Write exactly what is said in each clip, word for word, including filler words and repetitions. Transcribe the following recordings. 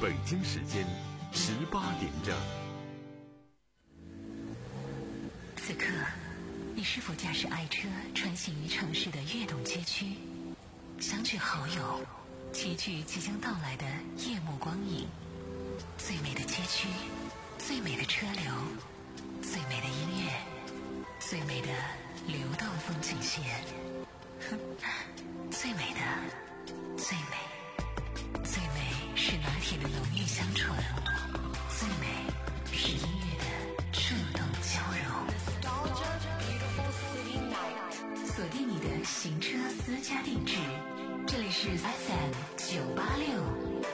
北京时间十八点整。 此刻，你是否驾驶爱车穿行于城市的跃动街区，相聚好友，齐聚即将到来的夜幕光影？最美的街区，最美的车流，最美的音乐，最美的流动风景线。最美的，最美，最美是拿铁的浓郁香醇，最美是音乐的触动交融。锁定你的行车私家定制，这里是 F M 九八六。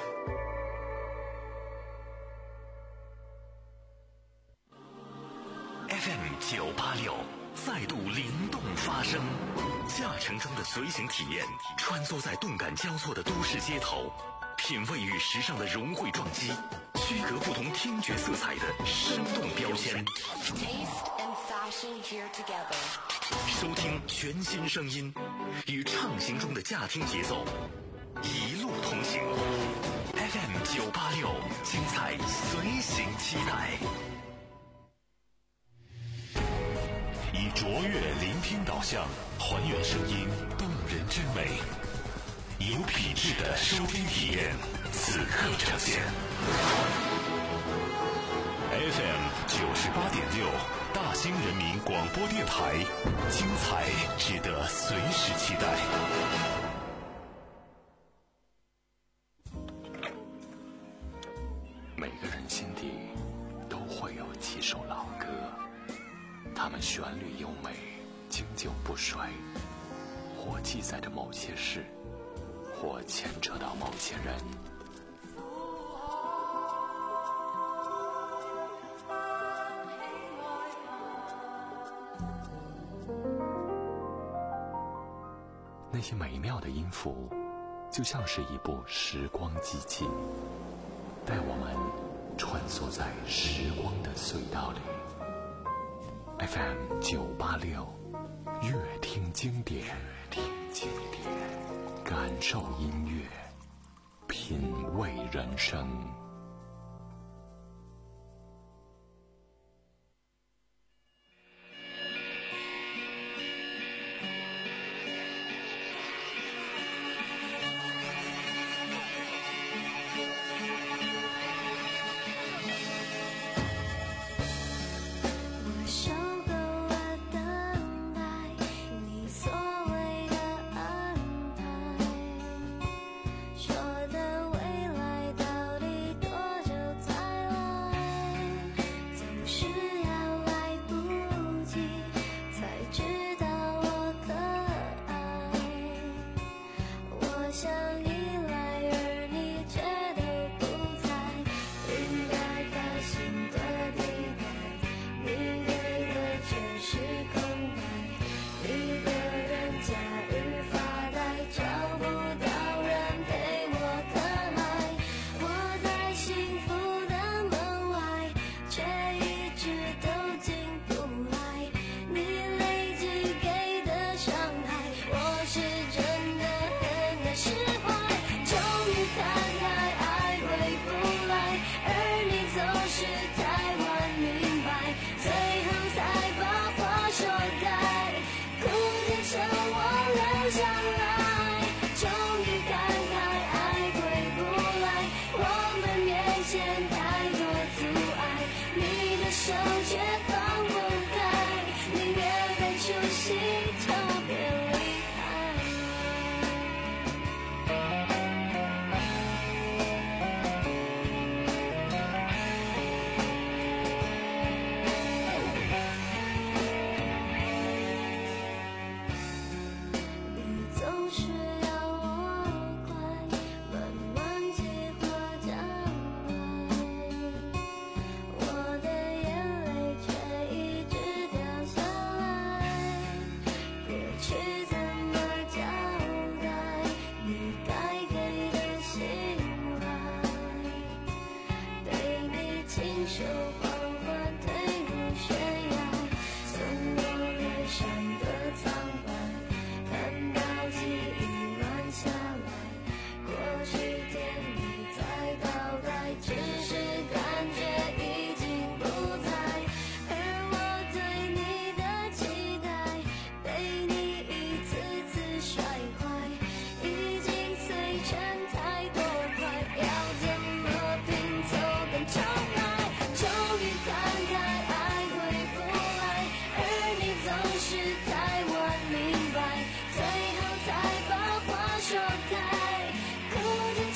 F M 九八六再度灵动发声，驾乘中的随行体验，穿梭在动感交错的都市街头，品味与时尚的融汇撞击，区隔不同听觉色彩的生动标签。收听全新声音，与畅行中的驾听节奏，一路同行。F M 九八六，精彩随行期待。以卓越聆听导向，还原声音动人之美，有品质的收听体验，此刻呈现。F M 九十八点六，大兴人民广播电台，精彩值得随时期待。每个人心底都会有几首老歌，它们旋律优美，经久不衰，或记载着某些事，或牵扯到某些人。那些美妙的音符，就像是一部时光机器，带我们穿梭在时光的隧道里。F M 九八六，乐听经典，乐听经典，感受音乐，品味人生。 说的未来到底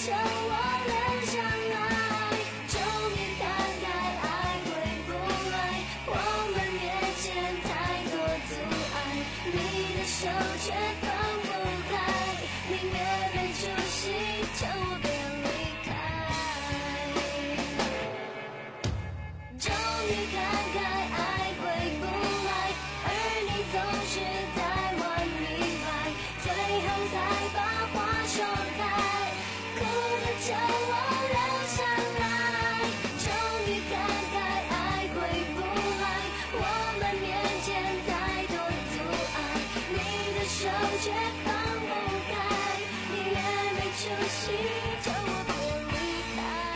求我留下来，终于看开，爱回不来，我们面前太多阻碍，你的手却放不开，宁愿没出息，叫我别离开。终于看开，爱回不来，而你总是太晚明白，最后才把话说开，哭着叫我留下来。终于看开，爱回不来，我们面前太多阻碍，你的手却放不开，宁愿没出息，叫我别离开。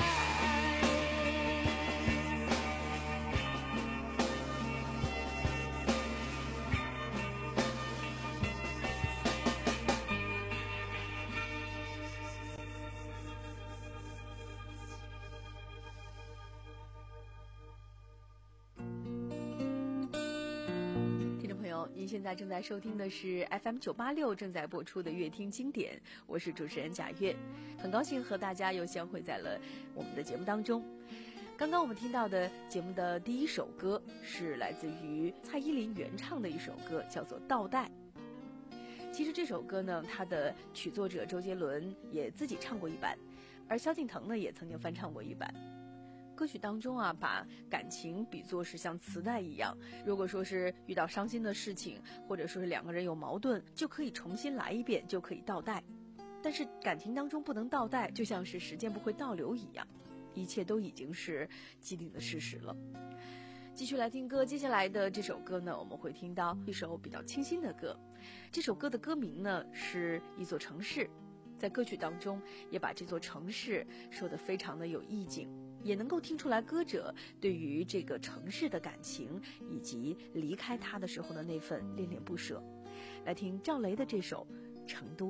听众朋友，您现在正在收听的是 F M 九八六正在播出的乐听经典，我是主持人贾月，很高兴和大家又相会在了我们的节目当中。刚刚我们听到的节目的第一首歌是来自于蔡依林原唱的一首歌，叫做《倒带》。其实这首歌呢，它的曲作者周杰伦也自己唱过一版，而萧敬腾呢也曾经翻唱过一版。歌曲当中啊，把感情比作是像磁带一样，如果说是遇到伤心的事情，或者说是两个人有矛盾，就可以重新来一遍，就可以倒带。但是感情当中不能倒带，就像是时间不会倒流一样，一切都已经是既定的事实了。继续来听歌，接下来的这首歌呢，我们会听到一首比较清新的歌。这首歌的歌名呢是一座城市，在歌曲当中也把这座城市说得非常的有意境，也能够听出来歌者对于这个城市的感情，以及离开它的时候的那份恋恋不舍。来听赵雷的这首《成都》。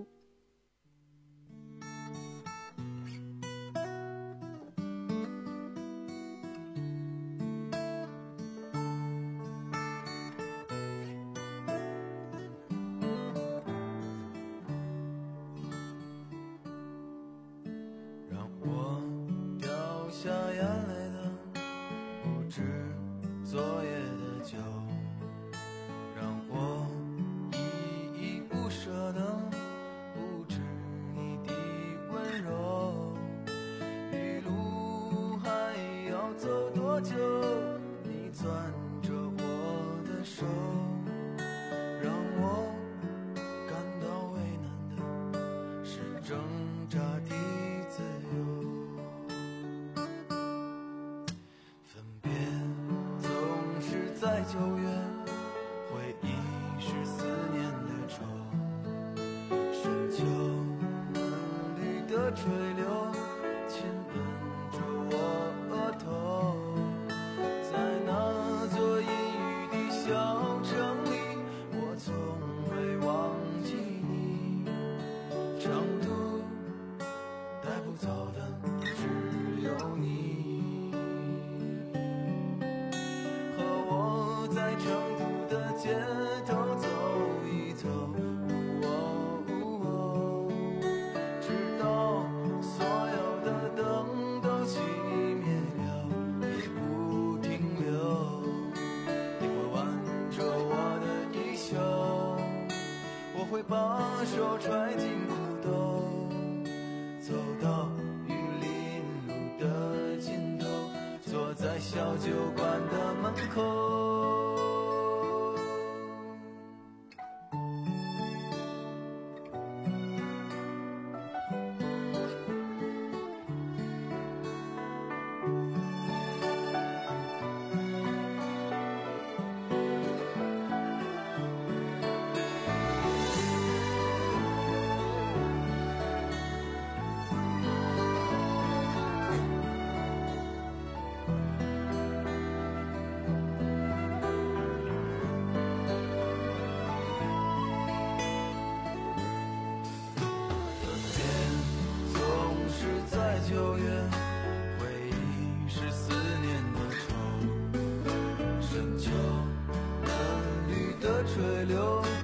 小酒馆的门口。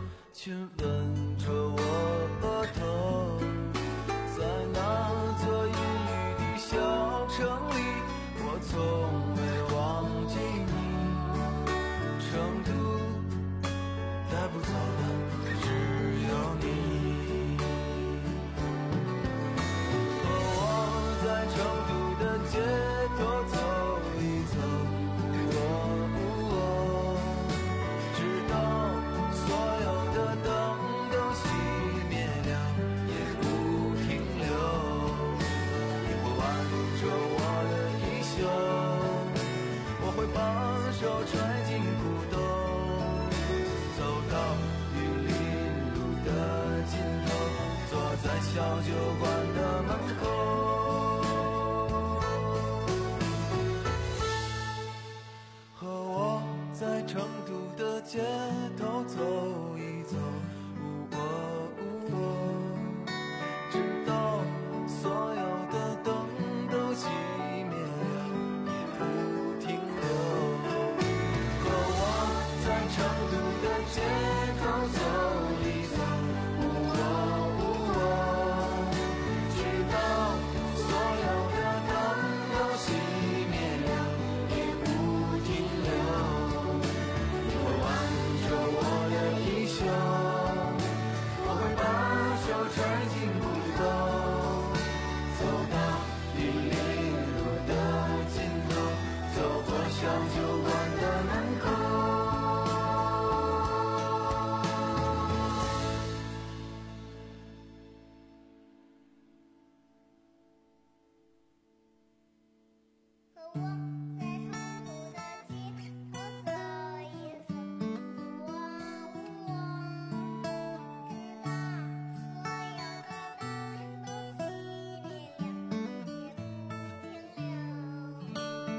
亲吻着我额头，在那座街头走一走，哦哦，直到所有的灯都熄灭了，也不停留。烟火挽着我的衣袖，我会把手揣进裤兜，走到玉林路的尽头，坐在小酒馆的门口。和我在成都的街头走一走，哦哦，直到所有的灯都熄灭了，也不停留。和我在成都的街头走一走，哦哦，直到所有的灯都熄灭了，也不停留。你会挽着我的衣袖，我会把手揣进裤兜，走到玉林路的尽头，走过小酒馆的门口。 和我在成都的街头走一走，哦哦，直到所有的灯都熄灭了，也不停留。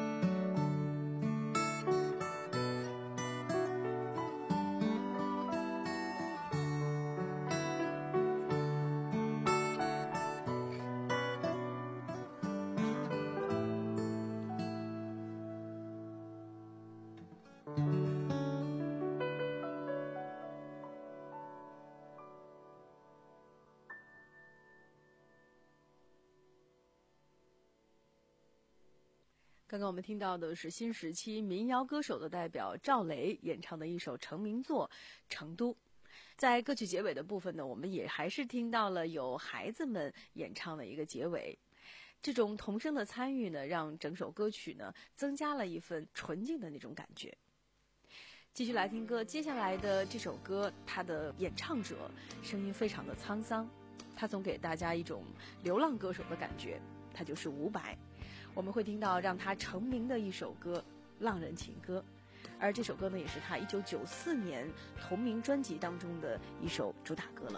刚刚我们听到的是新时期民谣歌手的代表赵雷演唱的一首成名作《成都》。在歌曲结尾的部分呢，我们也还是听到了有孩子们演唱的一个结尾。这种童声的参与呢，让整首歌曲呢增加了一份纯净的那种感觉。继续来听歌，接下来的这首歌，它的演唱者声音非常的沧桑，他总给大家一种流浪歌手的感觉，他就是伍佰。我们会听到让他成名的一首歌《浪人情歌》，而这首歌呢，也是他一九九四年同名专辑当中的一首主打歌了。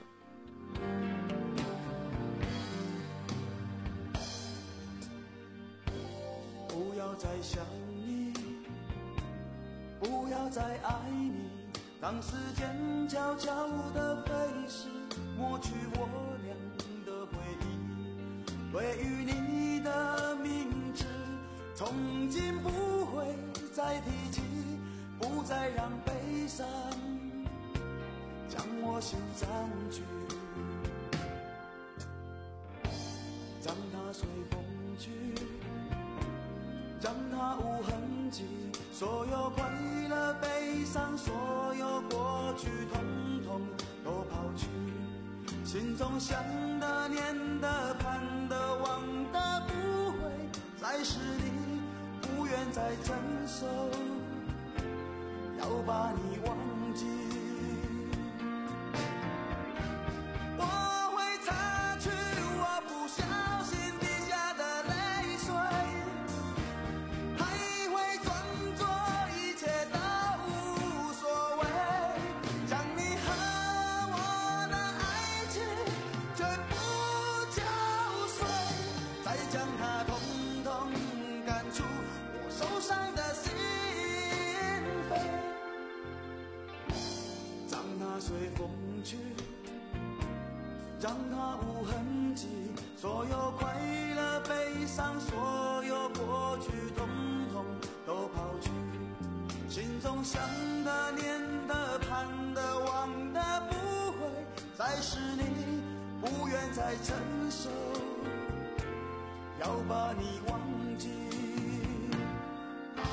不要再想你，不要再爱你，当时间悄悄地飞逝，抹去我俩的回忆。对于你的名字，从今不会再提起，不再让悲伤将我心占据，让它随风去，让它无痕迹，所有快乐悲伤，所有过去统统都抛去，心中想的念的盼的望的不会再是你，不愿再承受，要把你忘记。我会擦去我不小心滴下的泪水，还会装作一切都无所谓，将你和我的爱情全部搅碎，再将它统统赶出我受伤的心扉，让它随风去，让它无痕迹，所有快乐悲伤，所有过去统统都抛去，心中想的念的盼的望的不会再是你，不愿再承受，要把你忘记啊。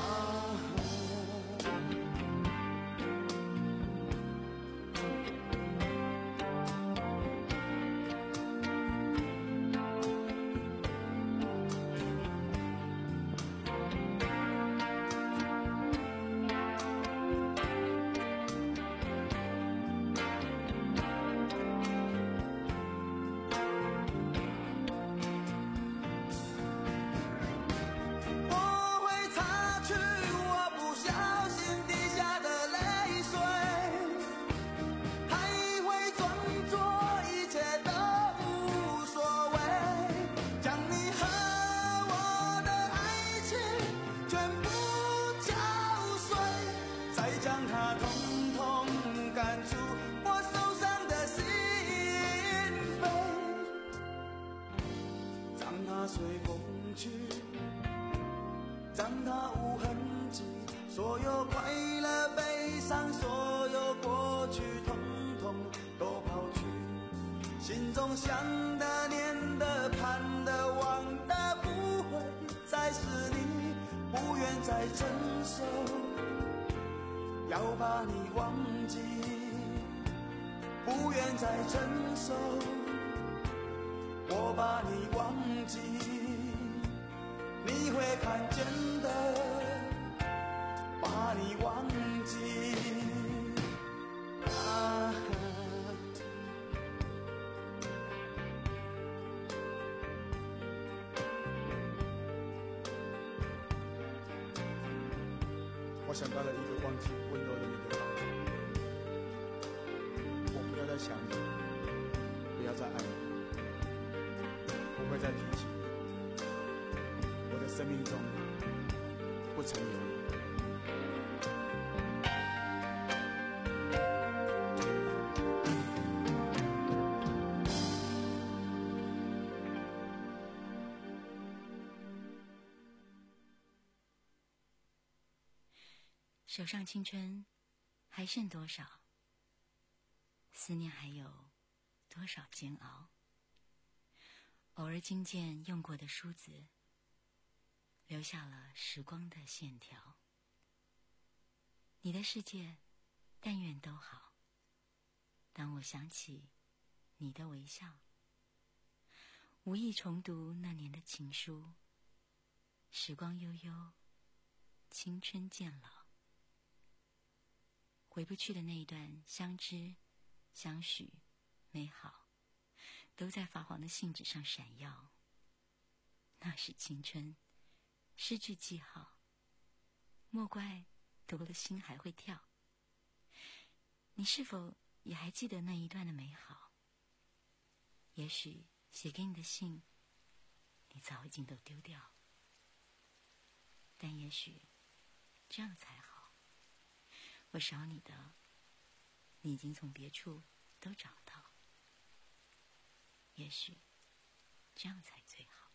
随风去，让它无痕迹。所有快乐悲伤，所有过去，统统都抛去。心中想的念的盼的望的，不会再是你，不愿再承受，要把你忘记，不愿再承受，我把你忘记，你会看见的，把你忘记啊。 我想到了一个忘记温柔的你的方法，我不要再想你，不要再爱你，不会再提起你，我的生命中不曾有你。 手上青春还剩多少？思念还有多少煎熬？偶尔惊见用过的梳子，留下了时光的线条。你的世界，但愿都好。当我想起你的微笑，无意重读那年的情书。时光悠悠，青春渐老。回不去的那一段相知、相许、美好，都在发黄的信纸上闪耀。那是青春，失去记号，莫怪读了心还会跳。你是否也还记得那一段的美好？也许写给你的信，你早已经都丢掉，但也许这样才好。我少你的，你已经从别处都找到，也许这样才最好。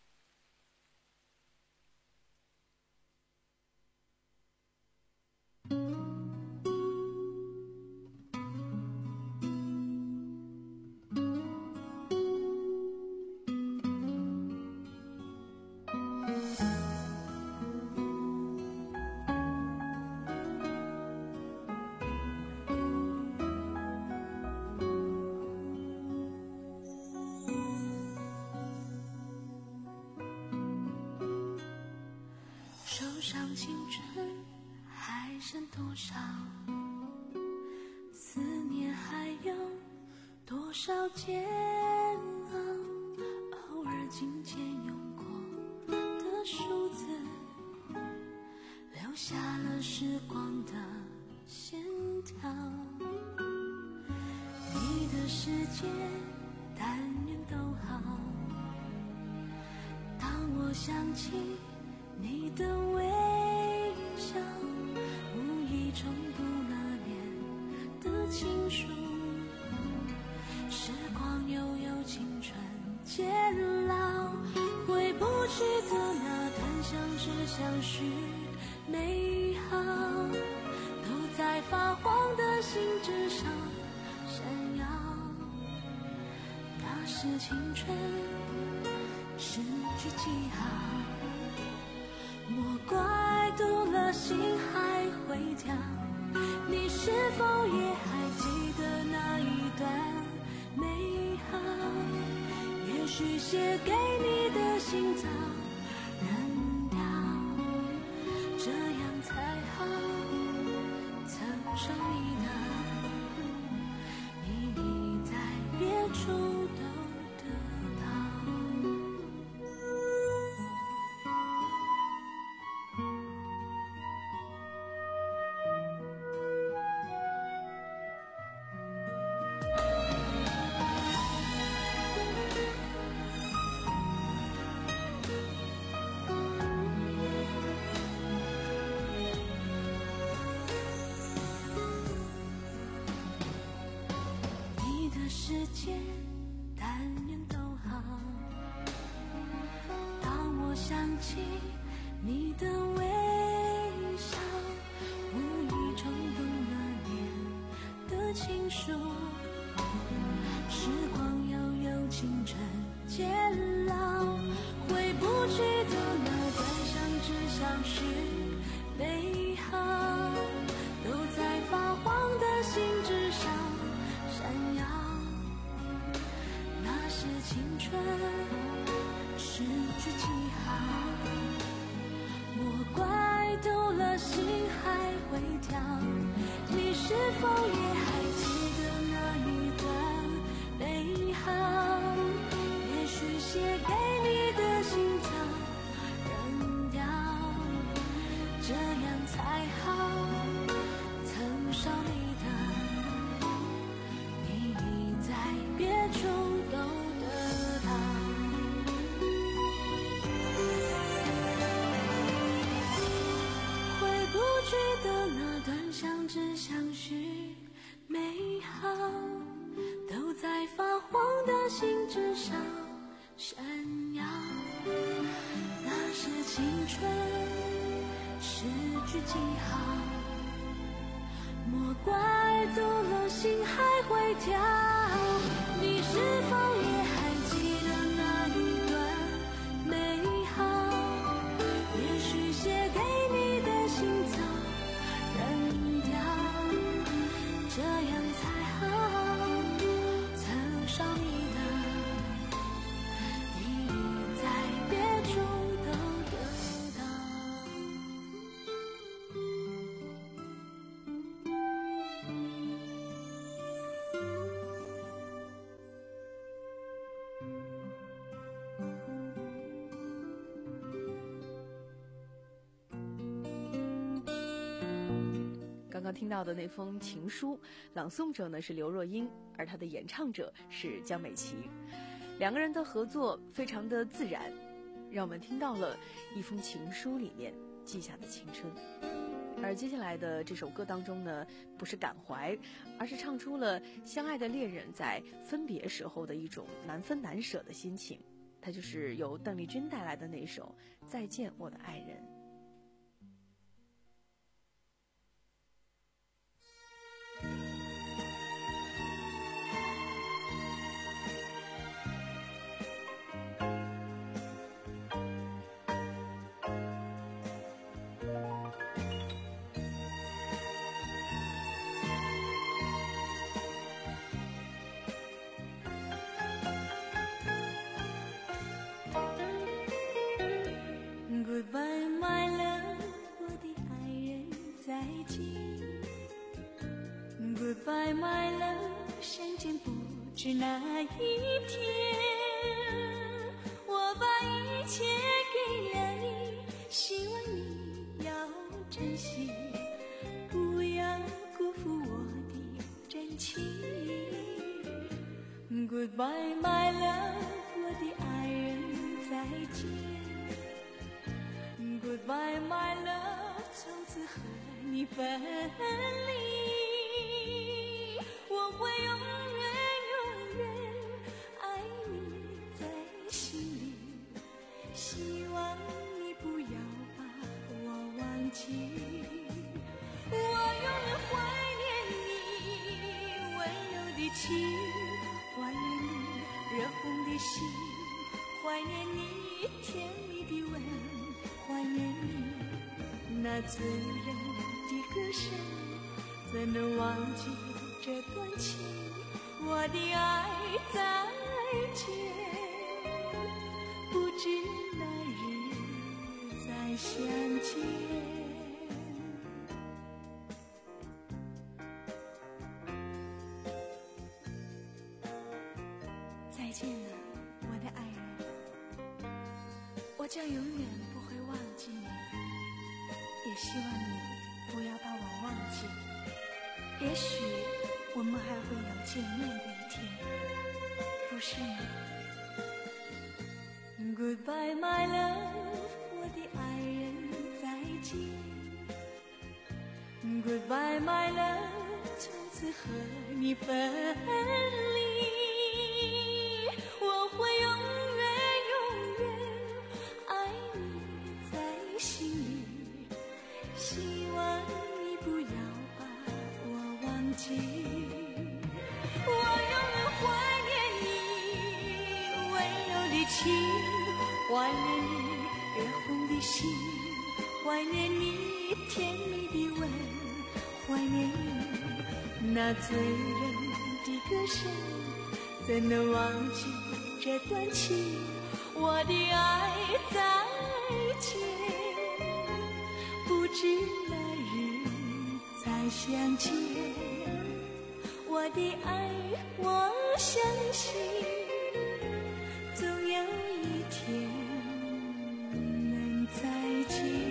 青春还剩多少？思念还有多少煎熬？偶尔紧牵用过的梳子，留下了时光的线条。你的世界但愿都好。当我想起你的微笑，无意重读那年的情书。时光悠悠，青春渐老，回不去的那段相知相许美好，都在发黄的信纸上闪耀。那是青春，失去记号，莫怪读了心还会跳。你是否也还记得那一段美好？也许写给你的信早扔掉，这样才好。曾说你的，你已在别处都得到。世界但愿都好。当想起你的微笑，无意冲动那年的情书，时光悠悠，青春渐老，回不去的那段相知相识美好，都在发黄的信纸上闪耀。那是青春失去记号，莫怪读了心还会跳。你是否也还记得那一段美好？也许写给你的信早扔掉，这样才好。曾少你的，你在别处都得到。回不去的那段相知相许美好，都在发黄的信纸上闪耀。那是青春失去记号，莫怪读了心还会跳。你是否也还记得那一段美好？也许写给你的信早扔掉，这样才好。曾少你的，你在别处都得到。 刚刚听到的那封情书，朗诵者呢是刘若英，而她的演唱者是江美琪。两个人的合作非常的自然，让我们听到了一封情书里面记下的青春。而接下来的这首歌当中呢，不是感怀，而是唱出了相爱的恋人在分别时候的一种难分难舍的心情。它就是由邓丽君带来的那首《再见我的爱人》。 Goodbye, my love， 我的爱人，再见。Goodbye, my love， 相见不知哪一天。我把一切给了你，希望你要珍惜，不要辜负我的真情。Goodbye, my love， 我的爱人，再见。Goodbye, my love， 从此和你分离，我会永远永远爱你在心里，希望你不要把我忘记，我永远怀念你温柔的情，怀念你热红的心，怀念你甜蜜的吻，怀念你那醉人的歌声，怎能忘记这段情？我的爱再见，不知哪日再相见。再见了，我的爱人，我将永远不会忘记你，也希望你不要把我忘记。也许我们还会有见面的一天，不是吗？ Goodbye, my love， 我的爱人，再见。Goodbye, my love， 从此和你分离，我会永远永远爱怀念你热红的心，怀念你甜蜜的吻，怀念你那醉人的歌声，怎能忘记这段情？我的爱再见，不知哪日再相见。我的爱，我相信总有一天能再见。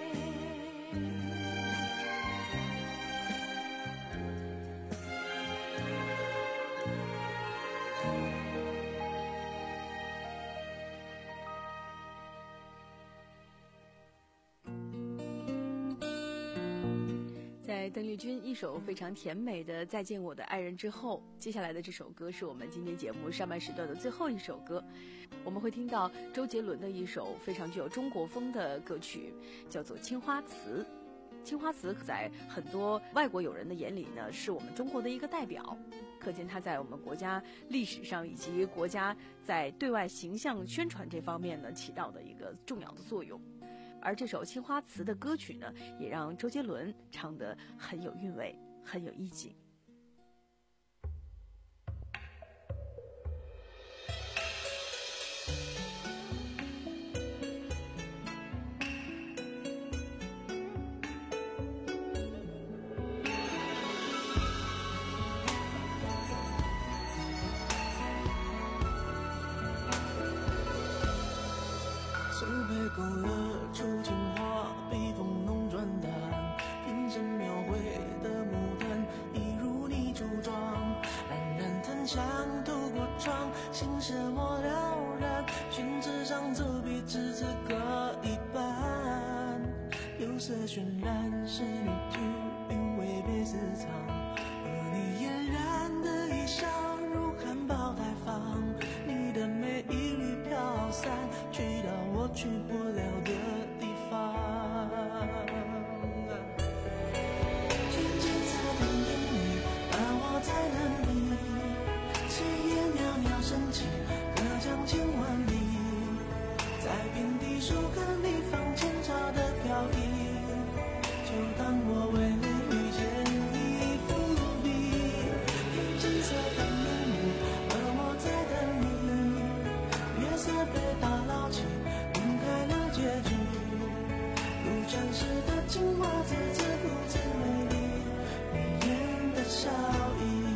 在邓丽君一首非常甜美的《再见我的爱人》之后，接下来的这首歌是我们今天节目上半时段的最后一首歌。我们会听到周杰伦的一首非常具有中国风的歌曲，叫做《青花瓷》。青花瓷在很多外国友人的眼里呢，是我们中国的一个代表，可见它在我们国家历史上以及国家在对外形象宣传这方面呢起到的一个重要的作用。而这首《青花瓷》的歌曲呢，也让周杰伦唱得很有韵味，很有意境。 苏北勾勒出情花，笔锋浓转淡，平生描绘的牡丹，一如你梳妆。冉冉檀香透过窗，心事莫了然。宣纸上走笔，只字各一半。釉色渲染仕女图，韵味被私藏。而你嫣然的一笑，如含苞待放。你的美一缕飘散，去到我去不了的地方。天青色的眼里，而我在哪里？炊烟袅袅升起，隔江千万里。在遍地树根里放前朝的飘逸，就当我为你遇见一幅笔。天青色的面目，而我在等你。月色被打捞起，晕开了结局。如传世的青花瓷，自顾自美丽，你眼的笑意。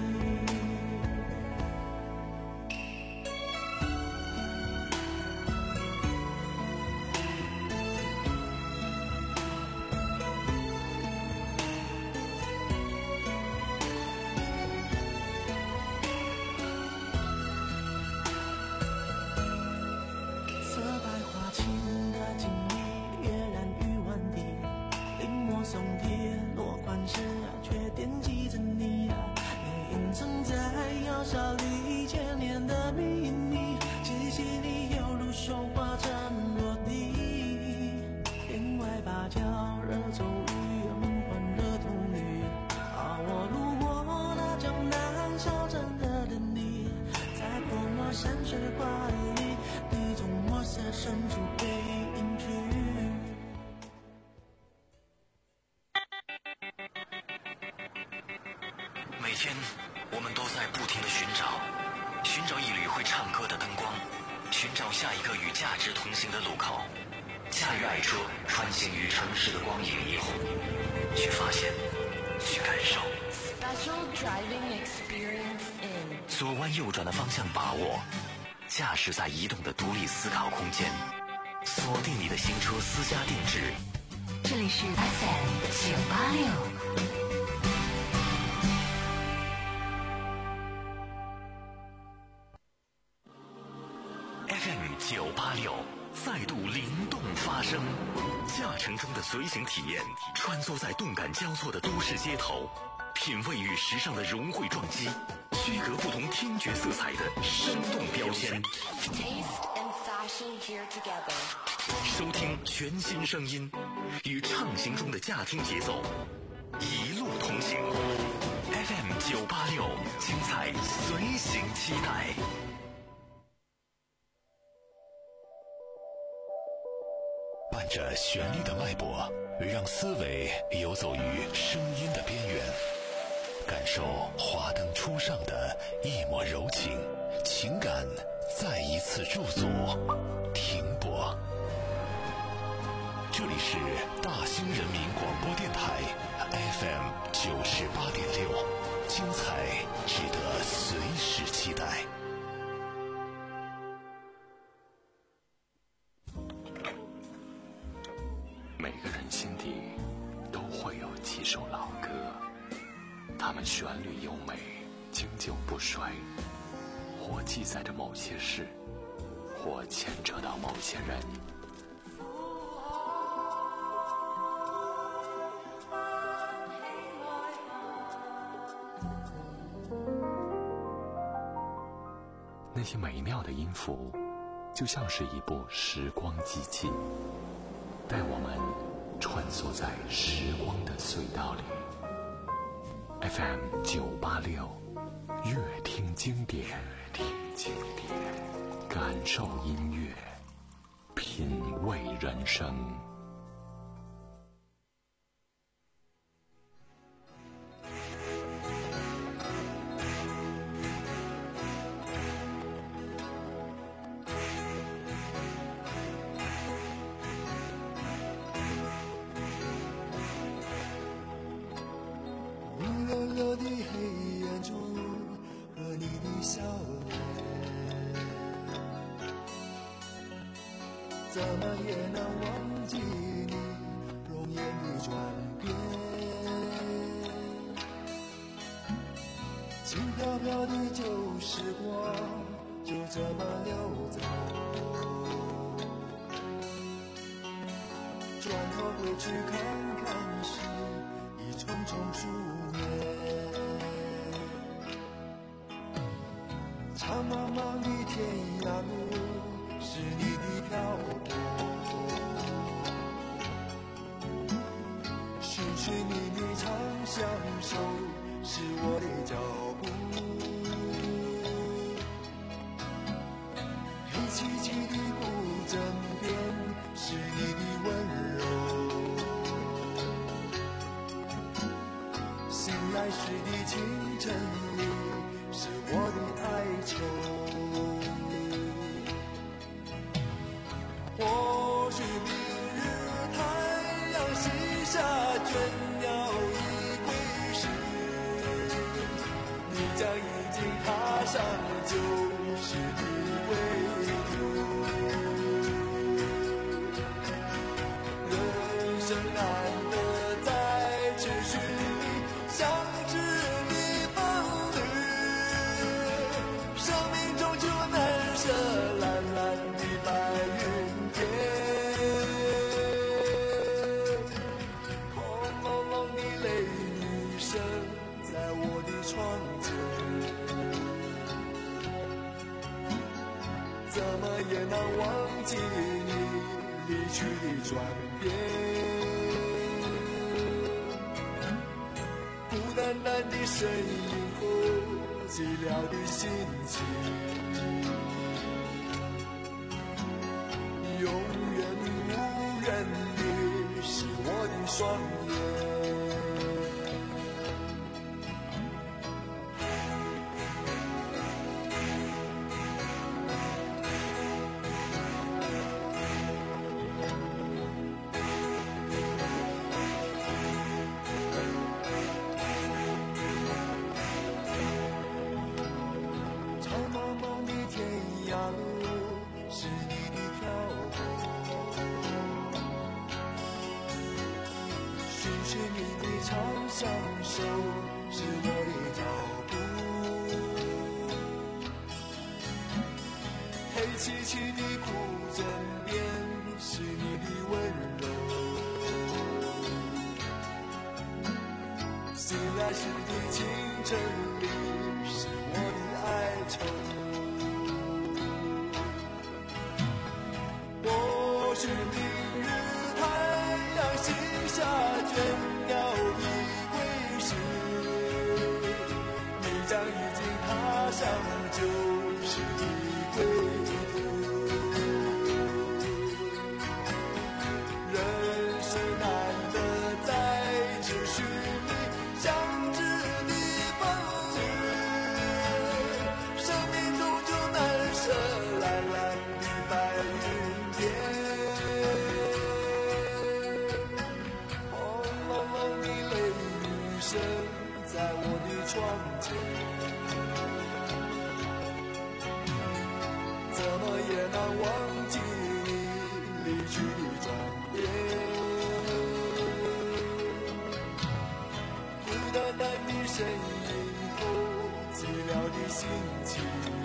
色白花青的锦衣，跃然于万地。临摹松铁落款时，却惦记着你啊。你隐藏在窑烧里千年的秘密，气息里犹如绣花针落地。帘外芭蕉惹骤雨，梦幻惹童女。啊，我路过那江南小镇的等你，在泼墨山水画里，你从墨色深处被隐去。 每天我们都在不停地寻找，寻找一缕会唱歌的灯光，寻找下一个与价值同行的路口。驾驭爱车，穿行于城市的光影霓虹，去发现，去感受。 Special driving experience in 左弯右转的方向把握，驾驶在移动的独立思考空间，锁定你的新车私家定制。 这里是 F M 九八六。 F M 九八六再度灵动发声，驾乘中的随行体验，穿梭在动感交错的都市街头，品味与时尚的融汇撞击，区隔不同听觉色彩的生动标签。 Taste and fashion here together。 收听全新声音，与畅行中的驾听节奏，一路同行。F M 九八六，精彩随行期待。 伴着旋律的脉搏，让思维游走于声音的边缘，感受华灯初上的一抹柔情，情感再一次驻足停泊。这里是大兴人民广播电台 F M 九十八点六，精彩值得随时期待。 每个人心底都会有几首老歌，它们旋律优美，经久不衰，或记载着某些事，或牵扯到某些人。 那些美妙的音符，就像是一部时光机器，带我们穿梭在时光的隧道里。F M 九八六，乐听经典，听经典，感受音乐，品味人生。 怎么也难忘记你容颜的转变，轻飘飘的旧时光就这么溜走，转头回去看看时已匆匆数年，长茫茫的天涯路是你的漂泊，寻寻觅觅长相守是我的脚步，黑漆漆的古镇边是你的温柔，醒来时的清晨里是我的哀愁，或许明日太阳西下，倦鸟已归时，你将已经踏上旧时的归途。人生难得再去寻觅相知的伴侣，生命终究难舍蓝蓝的白云天，轰隆隆的雷雨声在我的窗前，怎么也难忘记你离去的转变，孤单单的身影和寂寥的心情，永远无人的是我的双眼。长茫茫的天涯路是你的漂泊，寻寻觅觅长相守是我的脚步，黑漆漆的古镇边是你的温柔，醒来时的清晨里是我的哀愁，或许明日太阳西下，倦鸟已归时，你将已经踏上旧时的归途。 的转变。孤单单的身影后，寂寥的心情。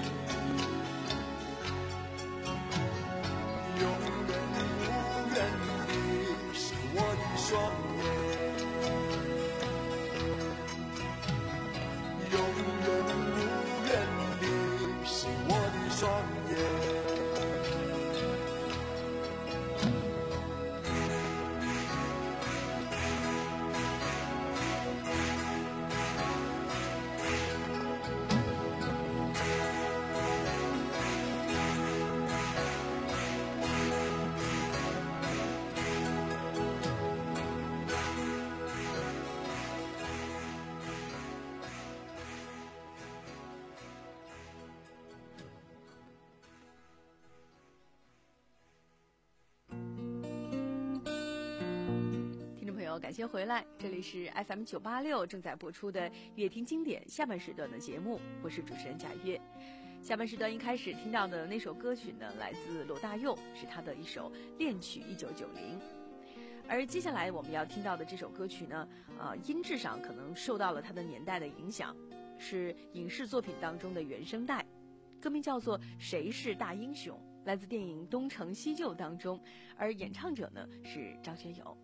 永远无缘的是我的双眼。永远无缘的是我的双眼。 感谢回来，这里是 F M 九八六正在播出的乐听经典下半时段的节目，我是主持人贾月。下半时段一开始听到的那首歌曲呢，来自罗大佑，是他的一首恋曲一九九零。而接下来我们要听到的这首歌曲呢，呃，音质上可能受到了它的年代的影响，是影视作品当中的原声带，歌名叫做《谁是大英雄》，来自电影《东成西就》当中，而演唱者呢是张学友。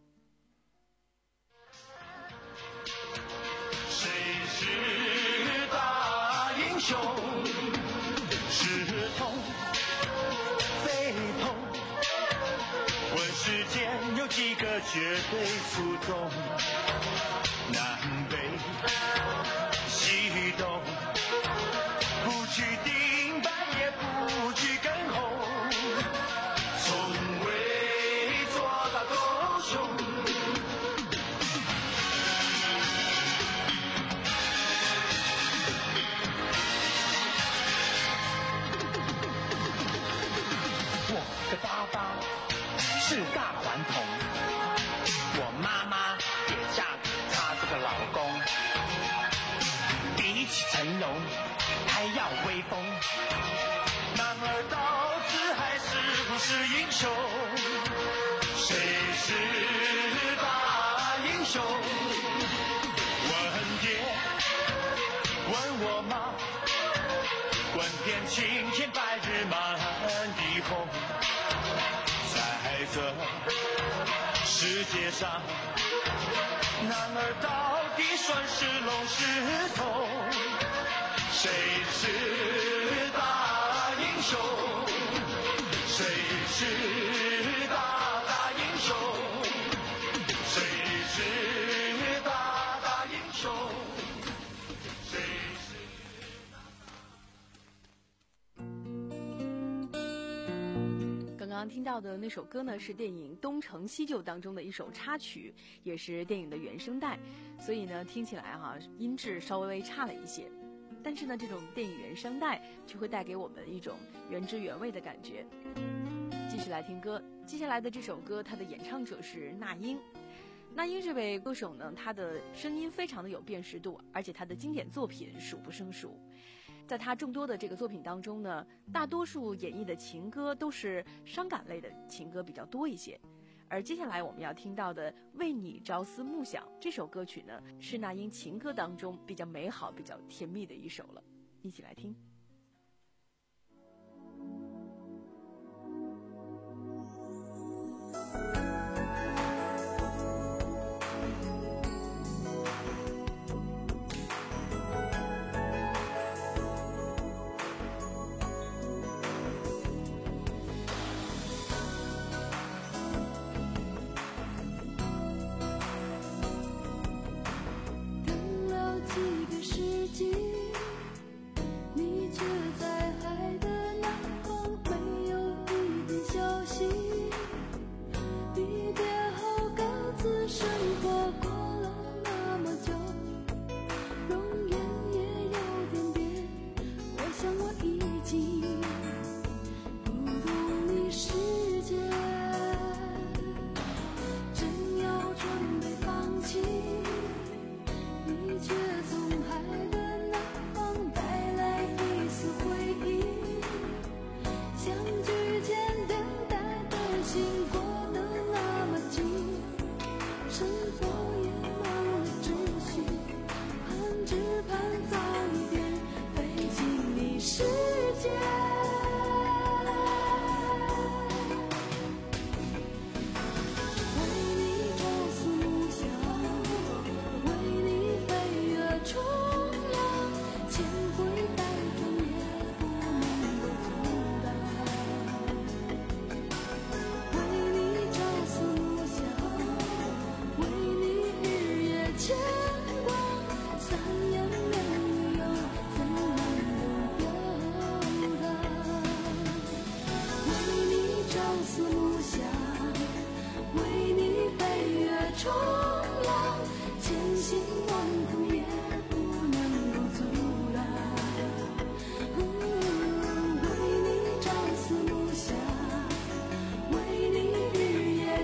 谁是大英雄？是痛非痛？问世间有几个绝对服从？南北西东，不惧顶白也不惧跟红，从未做到斗雄。我的爸爸是大顽童，我妈妈也嫁给他这个老公，比起成龙还要威风，男儿到底还是不是英雄？谁是大英雄？问爹问我妈，问遍青天白日满地红，在这世界上，男儿到底算是龙是凤？谁是大英雄？谁是大大英雄？谁是大大英雄？谁是刚刚听到的那首歌呢，是电影《东成西就》当中的一首插曲，也是电影的原声带，所以呢，听起来哈、啊、音质稍微差了一些。但是呢，这种电影原声带就会带给我们一种原汁原味的感觉。继续来听歌，接下来的这首歌，它的演唱者是那英。那英这位歌手呢，他的声音非常的有辨识度，而且他的经典作品数不胜数。在他众多的这个作品当中呢，大多数演绎的情歌都是伤感类的情歌比较多一些。而接下来我们要听到的《为你朝思暮想》这首歌曲呢，是那英情歌当中比较美好、比较甜蜜的一首了，一起来听。 等了几个世纪，你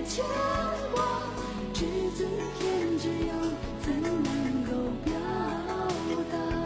牵挂，只字偏执又怎能够表达？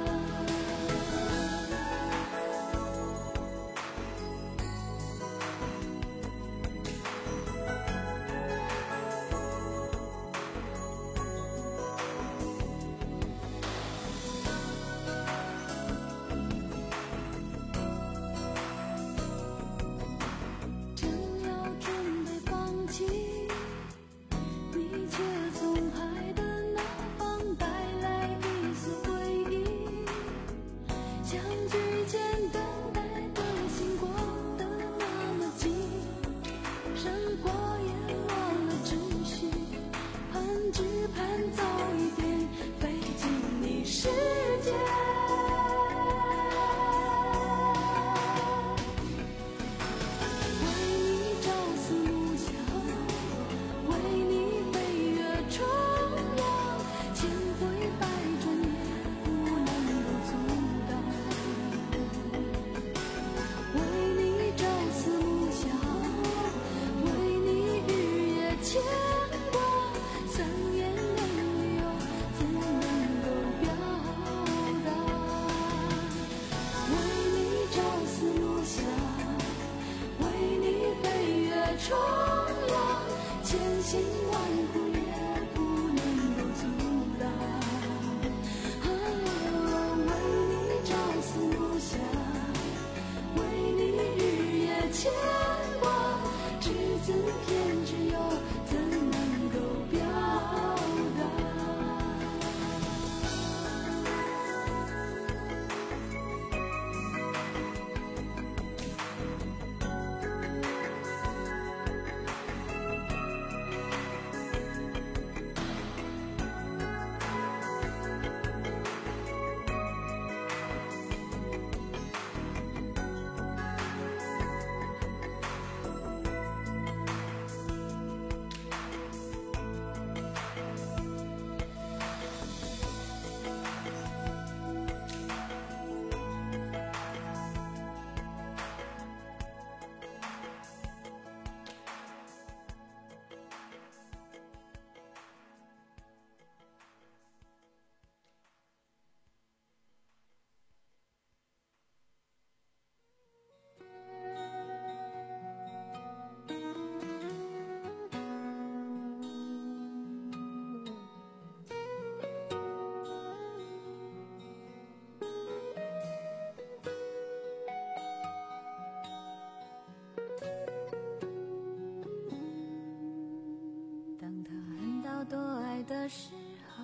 的时候，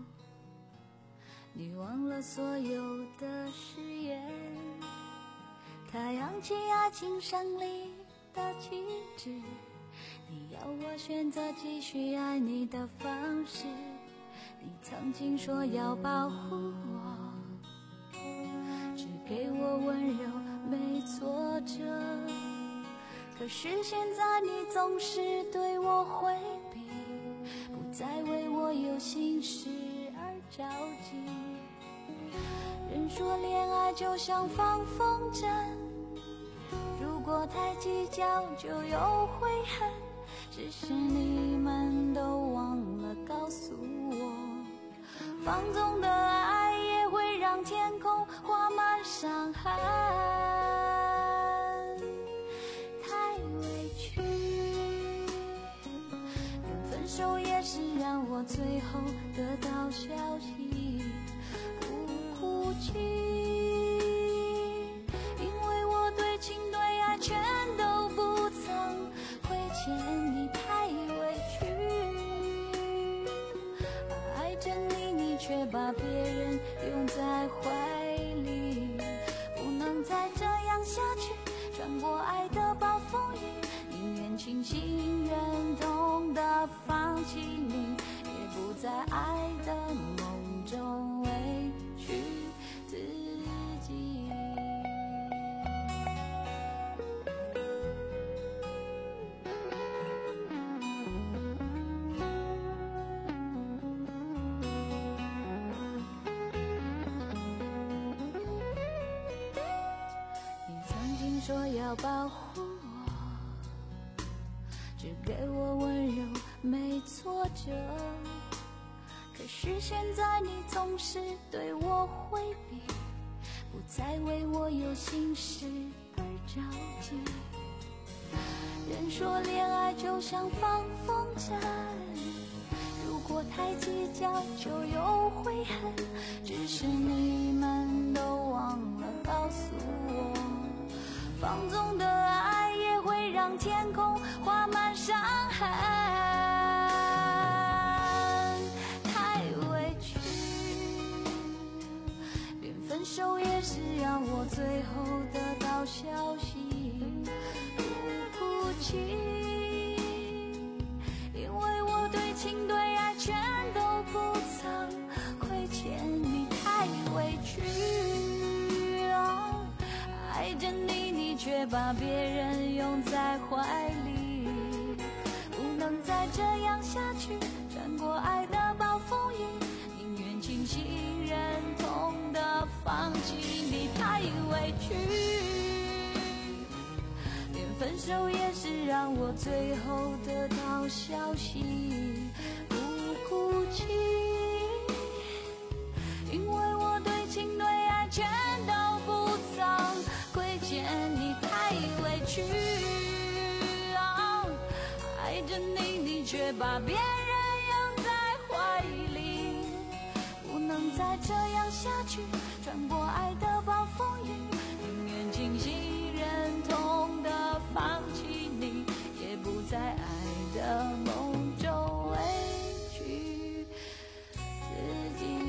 你忘了所有的誓言，它扬起爱情胜利的旗帜，你要我选择继续爱你的方式，你曾经说要保护我，只给我温柔没挫折，可是现在你总是对我回避，不再为我有心事而着急。人说恋爱就像放风筝，如果太计较就有悔恨，只是你们都忘了告诉我，放纵的爱也会让天空挂满伤痕。太委屈，连分手也是让我最后得到消息，不哭泣，因为我对情对爱全都不曾亏欠你，太委屈，爱着你，你却把别人拥在怀里，不能再这样下去，穿过爱的暴风雨，宁愿清醒忍痛的放弃你，也不在爱的梦中委屈自己。你曾经说要保护我， 只给我温柔没挫折。可是现在你总是对我回避，不再为我有心事而着急。人说恋爱就像放风筝，如果太计较就有悔恨，只是你们都忘了告诉我，放纵的爱也会让天空画满伤痕。太委屈，连分手也是让我最后得到消息，不哭泣，因为我对情对爱全都不曾亏欠你。太委屈啊，爱着你，你却把别人拥在怀里，不能再这样下去，穿过爱的暴风雨，宁愿清醒忍痛的放弃你。太委屈，连分手也是让我最后得到消息，不哭泣，因为我对情对爱全都不曾亏欠你。太委屈啊，爱着你，你却把别人拥在怀里，不能再这样下去，穿过爱的暴风雨，宁愿清醒忍痛的放弃你，也不在爱的梦中委屈自己。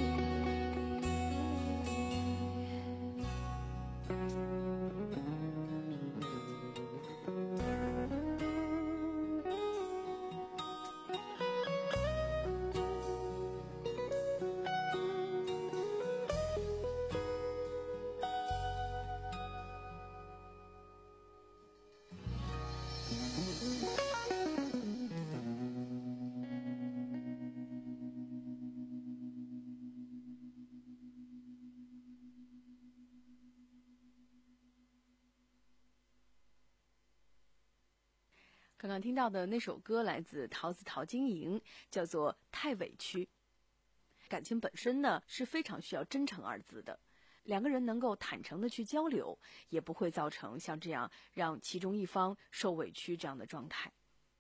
刚刚听到的那首歌来自桃子陶晶莹，叫做《太委屈》。感情本身呢是非常需要真诚二字的，两个人能够坦诚的去交流，也不会造成像这样让其中一方受委屈这样的状态。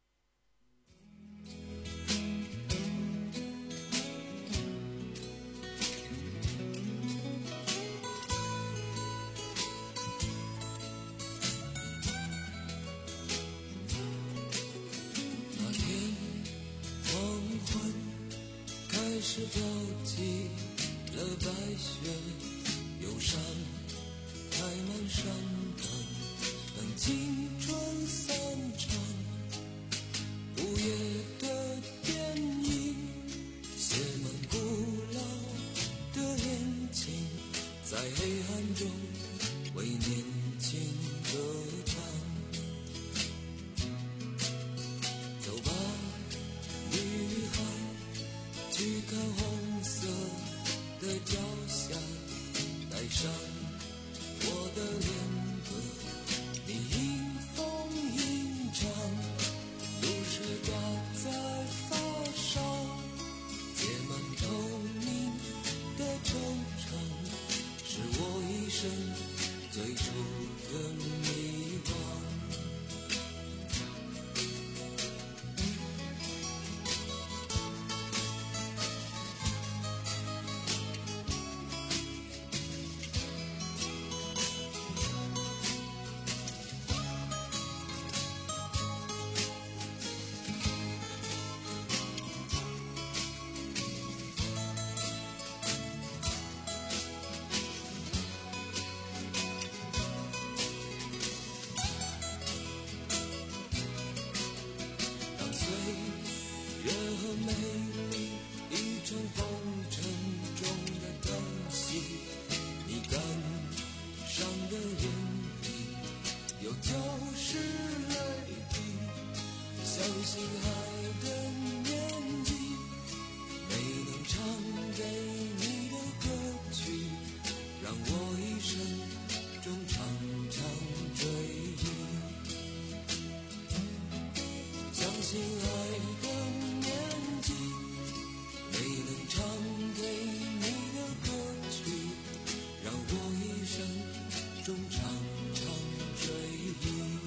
开始飘起了白雪，忧伤开满山岗，等青春散场。午夜的电影写满古老的恋情，在黑暗中为年轻歌唱。走吧，女孩，去看红色的朝霞，带上我的恋歌，你迎风吟唱，露水挂在发梢，结满透明的惆怅，是我一生最初的迷惘。 心爱的年纪，没能唱给你的歌曲，让我一生中常常追忆。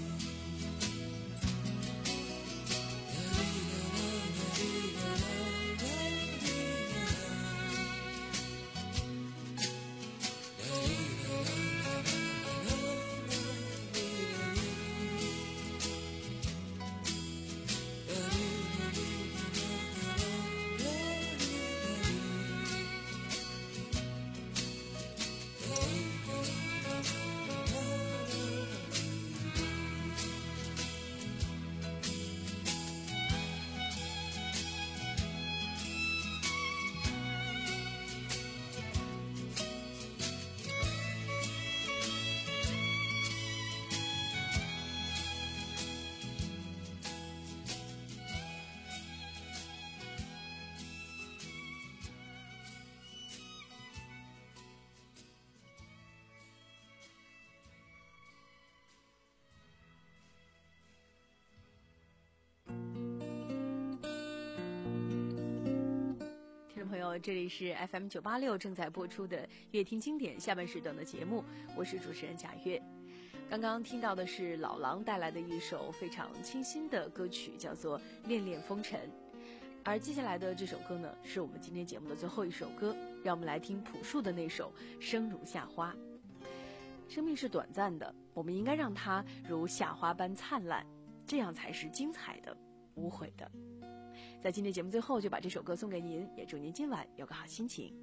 朋友，这里是 F M 九八六正在播出的乐听经典下半时段的节目，我是主持人贾月。刚刚听到的是老狼带来的一首非常清新的歌曲，叫做《恋恋风尘》。而接下来的这首歌呢，是我们今天节目的最后一首歌，让我们来听朴树的那首《生如夏花》。生命是短暂的，我们应该让它如夏花般灿烂，这样才是精彩的、无悔的。在今天节目最后，就把这首歌送给您，也祝您今晚有个好心情。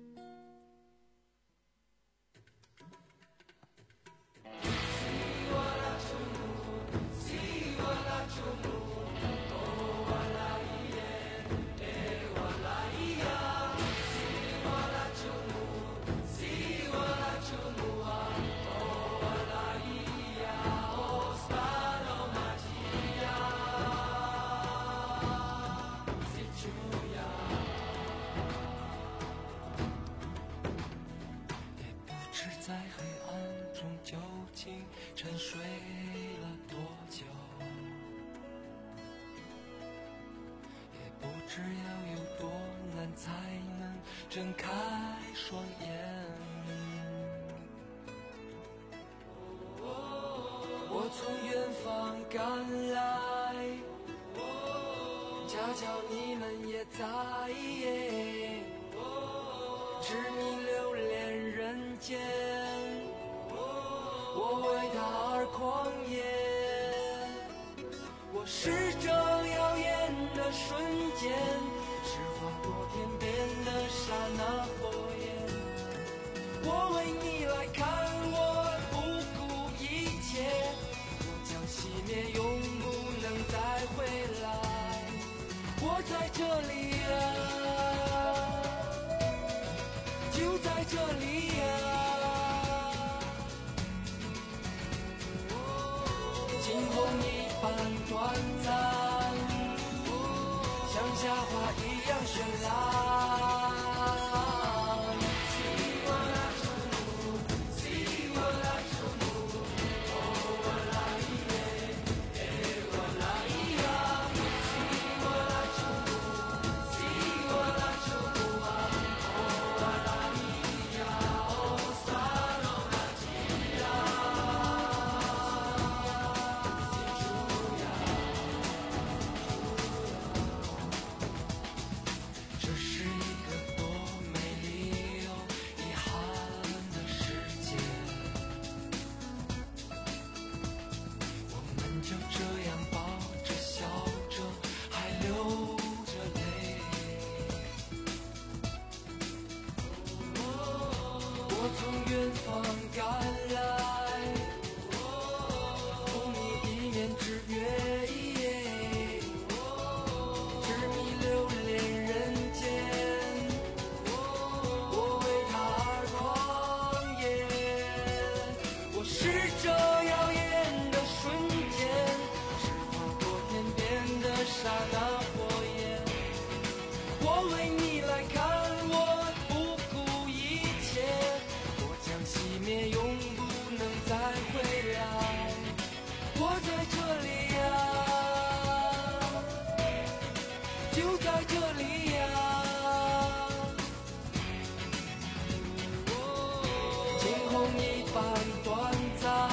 沉睡了多久，也不知要有多难才能睁开双眼。我从远方赶来，恰巧你们也在，痴迷流连人间，我为他而狂野，我是这耀眼的瞬间，是划过天边的刹那火焰。我为你来看，我不顾一切，我将熄灭，永不能再回来。我在这里啊，就在这里啊。惊鸿一般短暂，像夏花一样绚烂。我在这里啊， 就在这里呀。惊鸿一般短暂，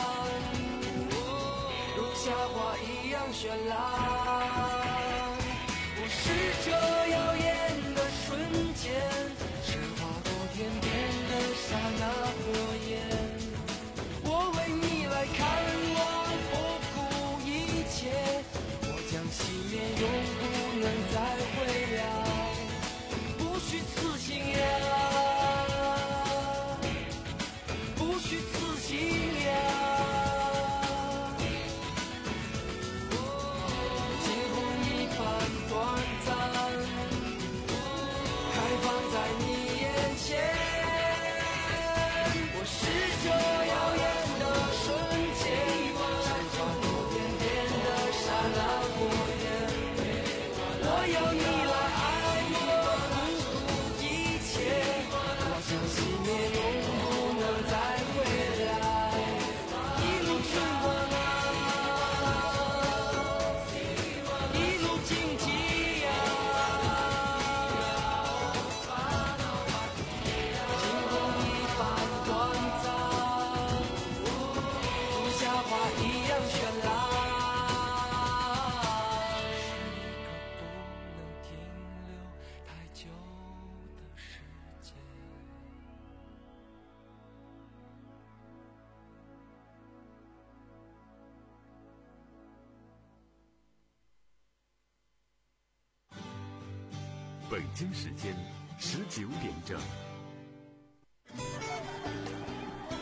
如夏花一样绚烂。我是这耀眼的瞬间，是划过天边的刹那火焰。我为你来看望，不顾一切，我将熄灭，永不能再回来。不虚此行呀，不虚此行呀。惊鸿一般短暂，开放在你眼前。我是这耀眼的瞬间，是划过天边的刹那火焰。我要你来爱我，不顾一切，我将熄灭，永不能再回来。一路春光啊，一路荆棘呀。惊鸿一般短暂，如夏花一样绚烂。是一个不能停留太久的时间。 北京时间十九点整。